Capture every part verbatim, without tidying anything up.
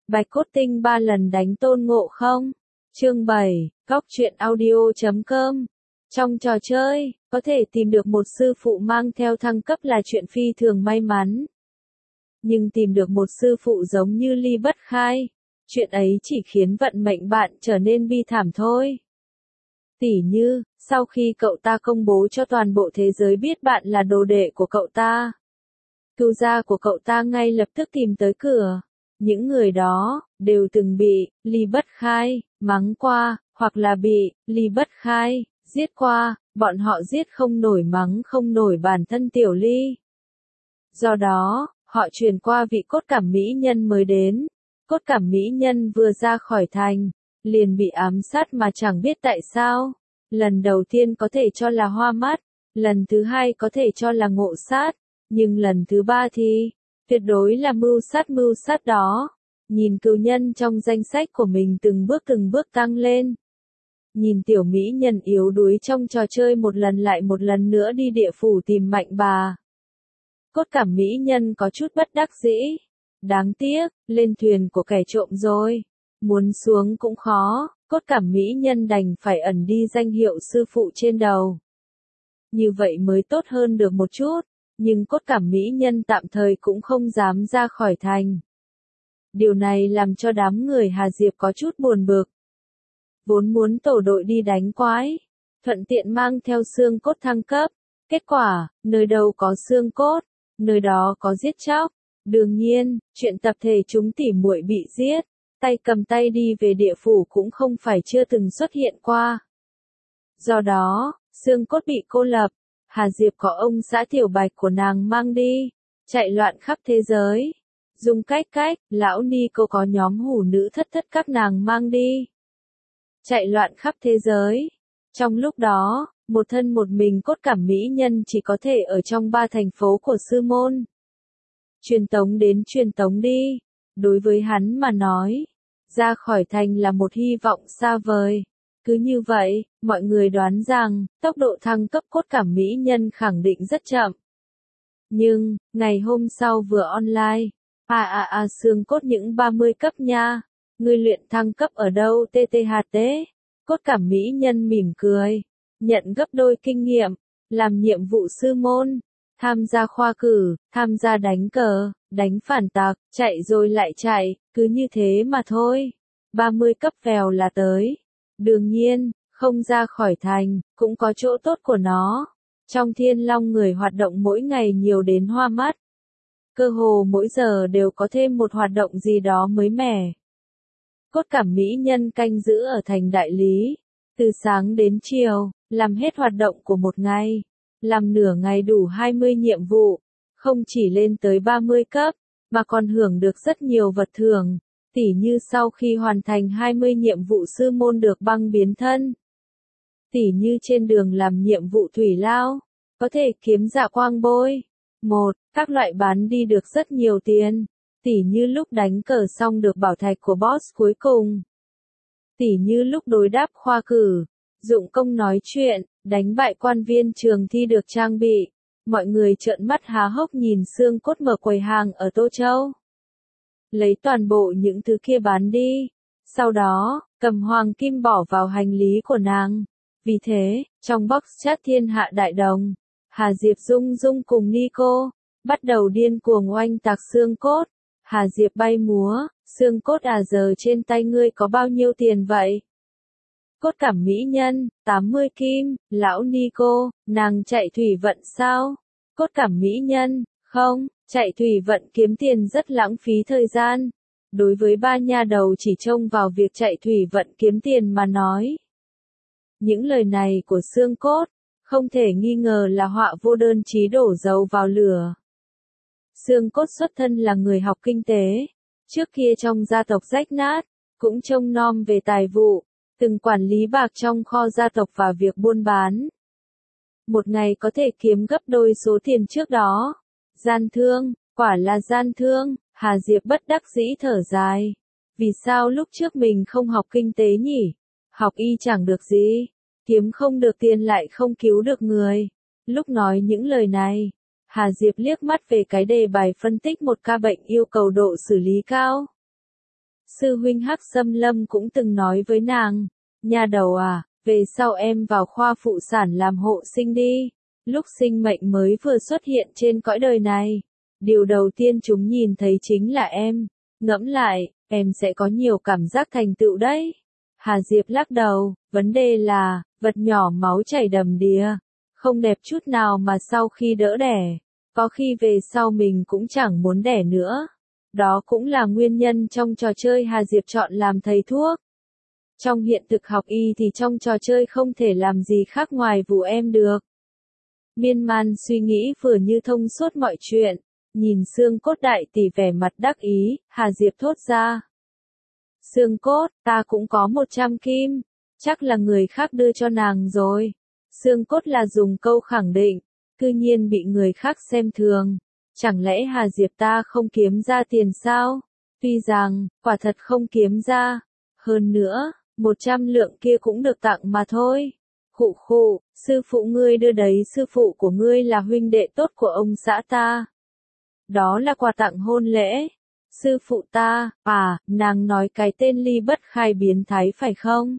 Bạch Cốt Tinh ba lần đánh Tôn Ngộ Không. Chương bảy, góc truyện audio chấm com. Trong trò chơi, có thể tìm được một sư phụ mang theo thăng cấp là chuyện phi thường may mắn. Nhưng tìm được một sư phụ giống như Ly Bất Khai, chuyện ấy chỉ khiến vận mệnh bạn trở nên bi thảm thôi. Tỉ như, sau khi cậu ta công bố cho toàn bộ thế giới biết bạn là đồ đệ của cậu ta, cừu gia của cậu ta ngay lập tức tìm tới cửa. Những người đó, đều từng bị, Ly Bất Khai, mắng qua, hoặc là bị, Ly Bất Khai, giết qua, bọn họ giết không nổi mắng không nổi bản thân Tiểu Ly. Do đó, họ truyền qua vị cốt cảm mỹ nhân mới đến. Cốt cảm mỹ nhân vừa ra khỏi thành, liền bị ám sát mà chẳng biết tại sao. Lần đầu tiên có thể cho là hoa mắt, lần thứ hai có thể cho là ngộ sát, nhưng lần thứ ba thì, tuyệt đối là mưu sát mưu sát đó. Nhìn cừu nhân trong danh sách của mình từng bước từng bước tăng lên. Nhìn tiểu mỹ nhân yếu đuối trong trò chơi một lần lại một lần nữa đi địa phủ tìm mạnh bà. Cốt cảm mỹ nhân có chút bất đắc dĩ. Đáng tiếc, lên thuyền của kẻ trộm rồi. Muốn xuống cũng khó, cốt cảm mỹ nhân đành phải ẩn đi danh hiệu sư phụ trên đầu. Như vậy mới tốt hơn được một chút, nhưng cốt cảm mỹ nhân tạm thời cũng không dám ra khỏi thành. Điều này làm cho đám người Hà Diệp có chút buồn bực. Vốn muốn tổ đội đi đánh quái, thuận tiện mang theo xương cốt thăng cấp. Kết quả, nơi đâu có xương cốt, nơi đó có giết chóc. Đương nhiên, chuyện tập thể chúng tỉ muội bị giết, tay cầm tay đi về địa phủ cũng không phải chưa từng xuất hiện qua. Do đó, xương cốt bị cô lập, Hà Diệp có ông xã Tiểu Bạch của nàng mang đi, chạy loạn khắp thế giới. Dùng cách cách, lão ni cô có nhóm hủ nữ thất thất các nàng mang đi. Chạy loạn khắp thế giới. Trong lúc đó, một thân một mình cốt cảm mỹ nhân chỉ có thể ở trong ba thành phố của sư môn. Truyền tống đến truyền tống đi. Đối với hắn mà nói, ra khỏi thành là một hy vọng xa vời. Cứ như vậy, mọi người đoán rằng, tốc độ thăng cấp cốt cảm mỹ nhân khẳng định rất chậm. Nhưng, ngày hôm sau vừa online, à à à xương cốt những ba mươi cấp nha, ngươi luyện thăng cấp ở đâu tê tê hát tê, cốt cảm mỹ nhân mỉm cười, nhận gấp đôi kinh nghiệm, làm nhiệm vụ sư môn, tham gia khoa cử, tham gia đánh cờ, đánh phản tặc, chạy rồi lại chạy, cứ như thế mà thôi, ba mươi cấp vèo là tới. Đương nhiên, không ra khỏi thành, cũng có chỗ tốt của nó. Trong Thiên Long người hoạt động mỗi ngày nhiều đến hoa mắt. Cơ hồ mỗi giờ đều có thêm một hoạt động gì đó mới mẻ. Cốt cảm mỹ nhân canh giữ ở thành đại lý. Từ sáng đến chiều, làm hết hoạt động của một ngày. Làm nửa ngày đủ hai mươi nhiệm vụ. Không chỉ lên tới ba mươi cấp, mà còn hưởng được rất nhiều vật thưởng. Tỉ như sau khi hoàn thành hai mươi nhiệm vụ sư môn được băng biến thân. Tỉ như trên đường làm nhiệm vụ thủy lao, có thể kiếm dạ quang bôi. Một, các loại bán đi được rất nhiều tiền. Tỉ như lúc đánh cờ xong được bảo thạch của boss cuối cùng. Tỉ như lúc đối đáp khoa cử, dụng công nói chuyện, đánh bại quan viên trường thi được trang bị. Mọi người trợn mắt há hốc nhìn xương cốt mở quầy hàng ở Tô Châu. Lấy toàn bộ những thứ kia bán đi. Sau đó, cầm hoàng kim bỏ vào hành lý của nàng. Vì thế, trong box chat thiên hạ đại đồng, Hà Diệp Dung Dung cùng Nico, bắt đầu điên cuồng oanh tạc xương cốt. Hà Diệp bay múa, xương cốt à giờ trên tay ngươi có bao nhiêu tiền vậy? Cốt cảm mỹ nhân, tám mươi kim, lão Nico, nàng chạy thủy vận sao? Cốt cảm mỹ nhân, không, chạy thủy vận kiếm tiền rất lãng phí thời gian. Đối với ba nha đầu chỉ trông vào việc chạy thủy vận kiếm tiền mà nói. Những lời này của xương cốt, không thể nghi ngờ là họa vô đơn chí đổ dầu vào lửa. Xương cốt xuất thân là người học kinh tế, trước kia trong gia tộc rách nát, cũng trông nom về tài vụ, từng quản lý bạc trong kho gia tộc và việc buôn bán. Một ngày có thể kiếm gấp đôi số tiền trước đó. Gian thương, quả là gian thương, Hà Diệp bất đắc dĩ thở dài. Vì sao lúc trước mình không học kinh tế nhỉ? Học y chẳng được gì, kiếm không được tiền lại không cứu được người. Lúc nói những lời này, Hà Diệp liếc mắt về cái đề bài phân tích một ca bệnh yêu cầu độ xử lý cao. sư huynh Hắc Xâm Lâm cũng từng nói với nàng, nha đầu à, về sau em vào khoa phụ sản làm hộ sinh đi, lúc sinh mệnh mới vừa xuất hiện trên cõi đời này. Điều đầu tiên chúng nhìn thấy chính là em, ngẫm lại, em sẽ có nhiều cảm giác thành tựu đấy. Hà Diệp lắc đầu, vấn đề là, vật nhỏ máu chảy đầm đìa, không đẹp chút nào mà sau khi đỡ đẻ, có khi về sau mình cũng chẳng muốn đẻ nữa. Đó cũng là nguyên nhân trong trò chơi Hà Diệp chọn làm thầy thuốc. Trong hiện thực học y thì trong trò chơi không thể làm gì khác ngoài vụ em được. Miên man suy nghĩ vừa như thông suốt mọi chuyện, nhìn xương cốt đại tỷ vẻ mặt đắc ý, Hà Diệp thốt ra. Xương cốt, ta cũng có một trăm kim, chắc là người khác đưa cho nàng rồi. Xương cốt là dùng câu khẳng định, cư nhiên bị người khác xem thường. Chẳng lẽ Hà Diệp ta không kiếm ra tiền sao? Tuy rằng, quả thật không kiếm ra. Hơn nữa, một trăm lượng kia cũng được tặng mà thôi. Khụ khụ, sư phụ ngươi đưa đấy, sư phụ của ngươi là huynh đệ tốt của ông xã ta. Đó là quà tặng hôn lễ. Sư phụ ta, à, nàng nói cái tên Ly Bất Khai biến thái phải không?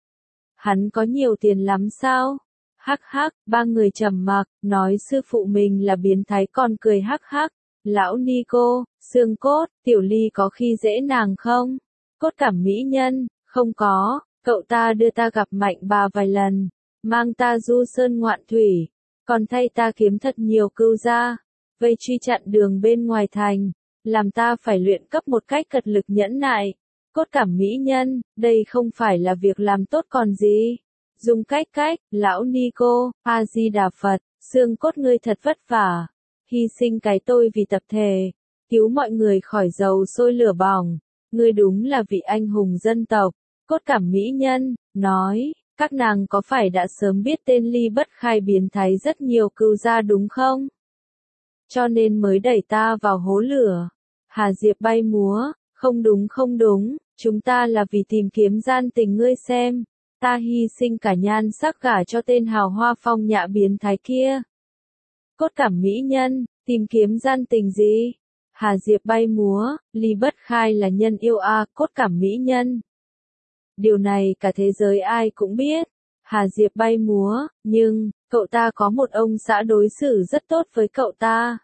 Hắn có nhiều tiền lắm sao? Hắc hắc, ba người trầm mặc, nói sư phụ mình là biến thái còn cười hắc hắc. Lão Nico, xương cốt, tiểu Ly có khi dễ nàng không? Cốt cảm mỹ nhân, không có, cậu ta đưa ta gặp Mạnh bà vài lần, mang ta du sơn ngoạn thủy, còn thay ta kiếm thật nhiều cưu gia, vây truy chặn đường bên ngoài thành, làm ta phải luyện cấp một cách cật lực nhẫn nại. Cốt cảm mỹ nhân, đây không phải là việc làm tốt còn gì. Dùng cách cách, lão Nico, A-di-đà Phật, xương cốt ngươi thật vất vả, hy sinh cái tôi vì tập thể, cứu mọi người khỏi dầu sôi lửa bỏng, ngươi đúng là vị anh hùng dân tộc. Cốt cảm mỹ nhân, nói, các nàng có phải đã sớm biết tên Ly Bất Khai biến thái rất nhiều cưu gia đúng không? Cho nên mới đẩy ta vào hố lửa. Hà Diệp bay múa, không đúng không đúng, chúng ta là vì tìm kiếm gian tình ngươi xem. Ta hy sinh cả nhan sắc gả cho tên hào hoa phong nhã biến thái kia. Cốt cảm mỹ nhân, tìm kiếm gian tình gì? Hà Diệp bay múa, Ly Bất Khai là nhân yêu a, cốt cảm mỹ nhân. Điều này cả thế giới ai cũng biết. Hà Diệp bay múa, nhưng, cậu ta có một ông xã đối xử rất tốt với cậu ta.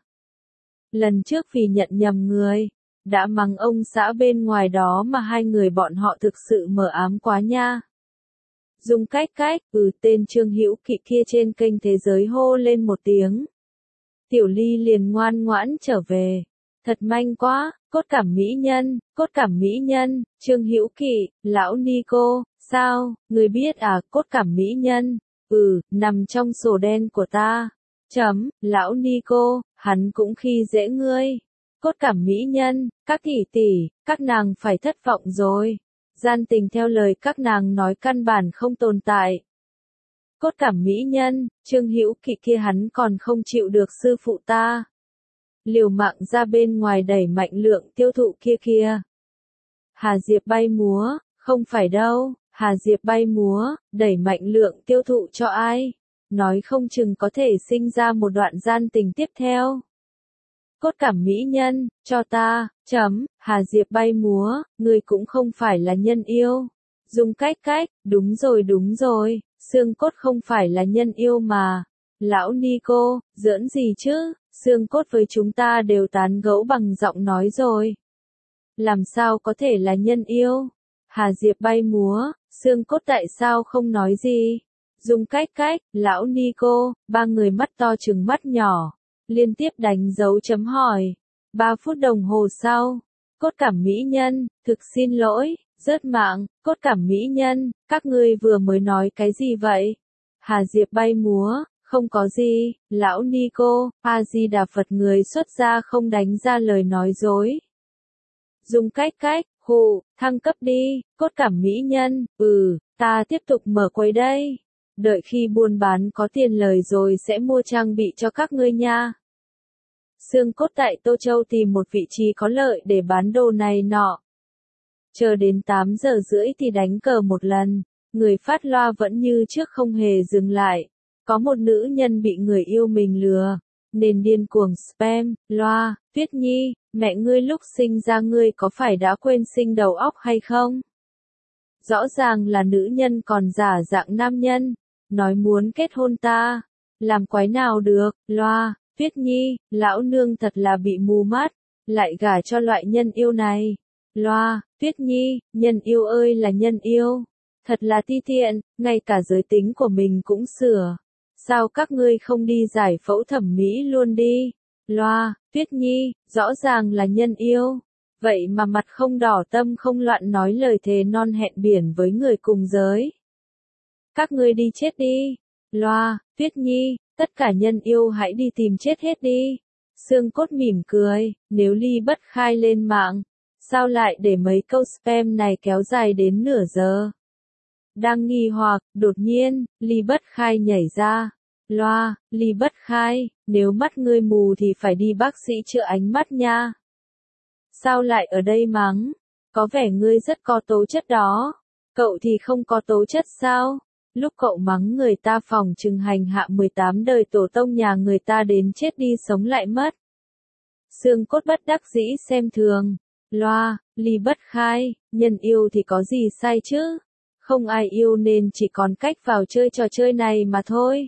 Lần trước vì nhận nhầm người, đã mắng ông xã bên ngoài đó mà hai người bọn họ thực sự mờ ám quá nha. Dùng cách cách, ừ tên Trương Hữu Kỵ kia trên kênh Thế Giới hô lên một tiếng. Tiểu Ly liền ngoan ngoãn trở về. Thật manh quá, cốt cảm mỹ nhân, cốt cảm mỹ nhân, Trương Hữu Kỵ, lão Nico, sao, người biết à, cốt cảm mỹ nhân, ừ, nằm trong sổ đen của ta. Chấm, lão Nico, hắn cũng khi dễ ngươi. Cốt cảm mỹ nhân, các tỷ tỷ, các nàng phải thất vọng rồi. Gian tình theo lời các nàng nói căn bản không tồn tại. Cốt cảm mỹ nhân, Trương Hữu Kỵ kia hắn còn không chịu được sư phụ ta. Liều mạng ra bên ngoài đẩy mạnh lượng tiêu thụ kia kia. Hà Diệp bay múa, không phải đâu, Hà Diệp bay múa, đẩy mạnh lượng tiêu thụ cho ai? Nói không chừng có thể sinh ra một đoạn gian tình tiếp theo. Cốt cảm mỹ nhân, cho ta, chấm, Hà Diệp bay múa, người cũng không phải là nhân yêu. Dùng cách cách, đúng rồi đúng rồi, xương cốt không phải là nhân yêu mà. Lão Nico, giỡn gì chứ, xương cốt với chúng ta đều tán gẫu bằng giọng nói rồi. Làm sao có thể là nhân yêu? Hà Diệp bay múa, xương cốt tại sao không nói gì? Dùng cách cách, lão Nico, ba người mắt to trừng mắt nhỏ, liên tiếp đánh dấu chấm hỏi. Ba phút đồng hồ sau, cốt cảm mỹ nhân, thực xin lỗi, rớt mạng, cốt cảm mỹ nhân, các ngươi vừa mới nói cái gì vậy? Hà Diệp bay múa, không có gì, lão Nico, A-di-đà Phật người xuất gia không đánh ra lời nói dối. Dùng cách cách, hụ, thăng cấp đi, cốt cảm mỹ nhân, ừ, ta tiếp tục mở quầy đây. Đợi khi buôn bán có tiền lời rồi sẽ mua trang bị cho các ngươi nha. Xương cốt tại Tô Châu tìm một vị trí có lợi để bán đồ này nọ. Chờ đến tám giờ rưỡi thì đánh cờ một lần, người phát loa vẫn như trước không hề dừng lại. Có một nữ nhân bị người yêu mình lừa, nên điên cuồng spam, loa, Tuyết Nhi, Mẹ ngươi lúc sinh ra ngươi có phải đã quên sinh đầu óc hay không? Rõ ràng là nữ nhân còn giả dạng nam nhân, nói muốn kết hôn ta, làm quái nào được, loa, Tuyết Nhi, lão nương thật là bị mù mắt, lại gả cho loại nhân yêu này. Loa, Tuyết Nhi, nhân yêu ơi là nhân yêu, thật là ti tiện, ngay cả giới tính của mình cũng sửa. Sao các ngươi không đi giải phẫu thẩm mỹ luôn đi? Loa, Tuyết Nhi, rõ ràng là nhân yêu. Vậy mà mặt không đỏ tâm không loạn nói lời thề non hẹn biển với người cùng giới. Các ngươi đi chết đi. Loa, Tuyết Nhi, tất cả nhân yêu hãy đi tìm chết hết đi. Xương Cốt mỉm cười, nếu Ly Bất Khai lên mạng, sao lại để mấy câu spam này kéo dài đến nửa giờ? Đang nghi hoặc, đột nhiên, Ly Bất Khai nhảy ra. Loa, Ly Bất Khai, nếu mắt ngươi mù thì phải đi bác sĩ chữa ánh mắt nha. Sao lại ở đây mắng? Có vẻ ngươi rất có tố chất đó. Cậu thì không có tố chất sao? Lúc cậu mắng người ta phòng trừng hành hạ mười tám đời tổ tông nhà người ta đến chết đi sống lại mất. Xương Cốt bất đắc dĩ xem thường. Loa, Ly Bất Khai, nhân yêu thì có gì sai chứ? Không ai yêu nên chỉ còn cách vào chơi trò chơi này mà thôi.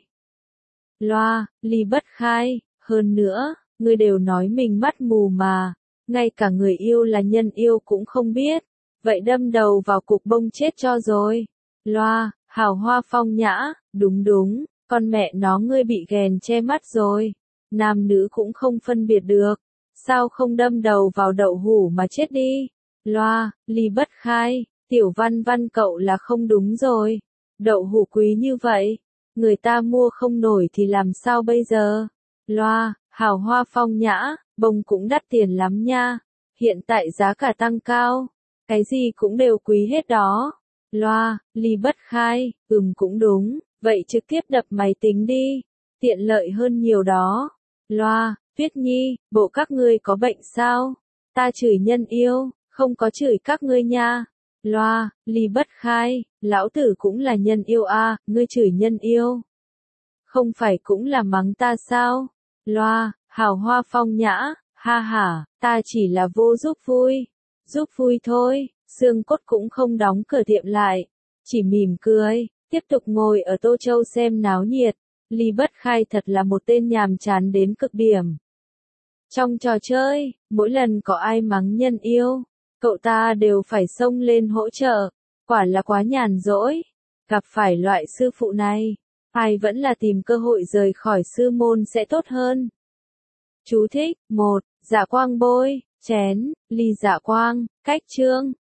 Loa, Ly Bất Khai, hơn nữa, ngươi đều nói mình mắt mù mà, ngay cả người yêu là nhân yêu cũng không biết, vậy đâm đầu vào cục bông chết cho rồi. Loa, Hào Hoa phong nhã, đúng đúng, con mẹ nó ngươi bị ghèn che mắt rồi, nam nữ cũng không phân biệt được, sao không đâm đầu vào đậu hũ mà chết đi. Loa, Ly Bất Khai, Tiểu Văn Văn cậu là không đúng rồi, đậu hũ quý như vậy, người ta mua không nổi thì làm sao bây giờ? Loa, Hào Hoa phong nhã, bông cũng đắt tiền lắm nha, hiện tại giá cả tăng cao, cái gì cũng đều quý hết đó. Loa, Ly Bất Khai, ừm cũng đúng, vậy trực tiếp đập máy tính đi, tiện lợi hơn nhiều đó. Loa, Tuyết Nhi, bộ các ngươi có bệnh sao? Ta chửi nhân yêu, không có chửi các ngươi nha. Loa, Ly Bất Khai, lão tử cũng là nhân yêu a, ngươi chửi nhân yêu. Không phải cũng là mắng ta sao? Loa, Hào Hoa phong nhã, ha ha, ta chỉ là vô giúp vui. Giúp vui thôi, Xương Cốt cũng không đóng cửa tiệm lại, chỉ mỉm cười, tiếp tục ngồi ở Tô Châu xem náo nhiệt. Ly Bất Khai thật là một tên nhàm chán đến cực điểm. Trong trò chơi, mỗi lần có ai mắng nhân yêu, cậu ta đều phải xông lên hỗ trợ, quả là quá nhàn rỗi. Gặp phải loại sư phụ này, ai vẫn là tìm cơ hội rời khỏi sư môn sẽ tốt hơn. Chú thích, một. Dạ quang bôi, chén, ly dạ quang, cách chương.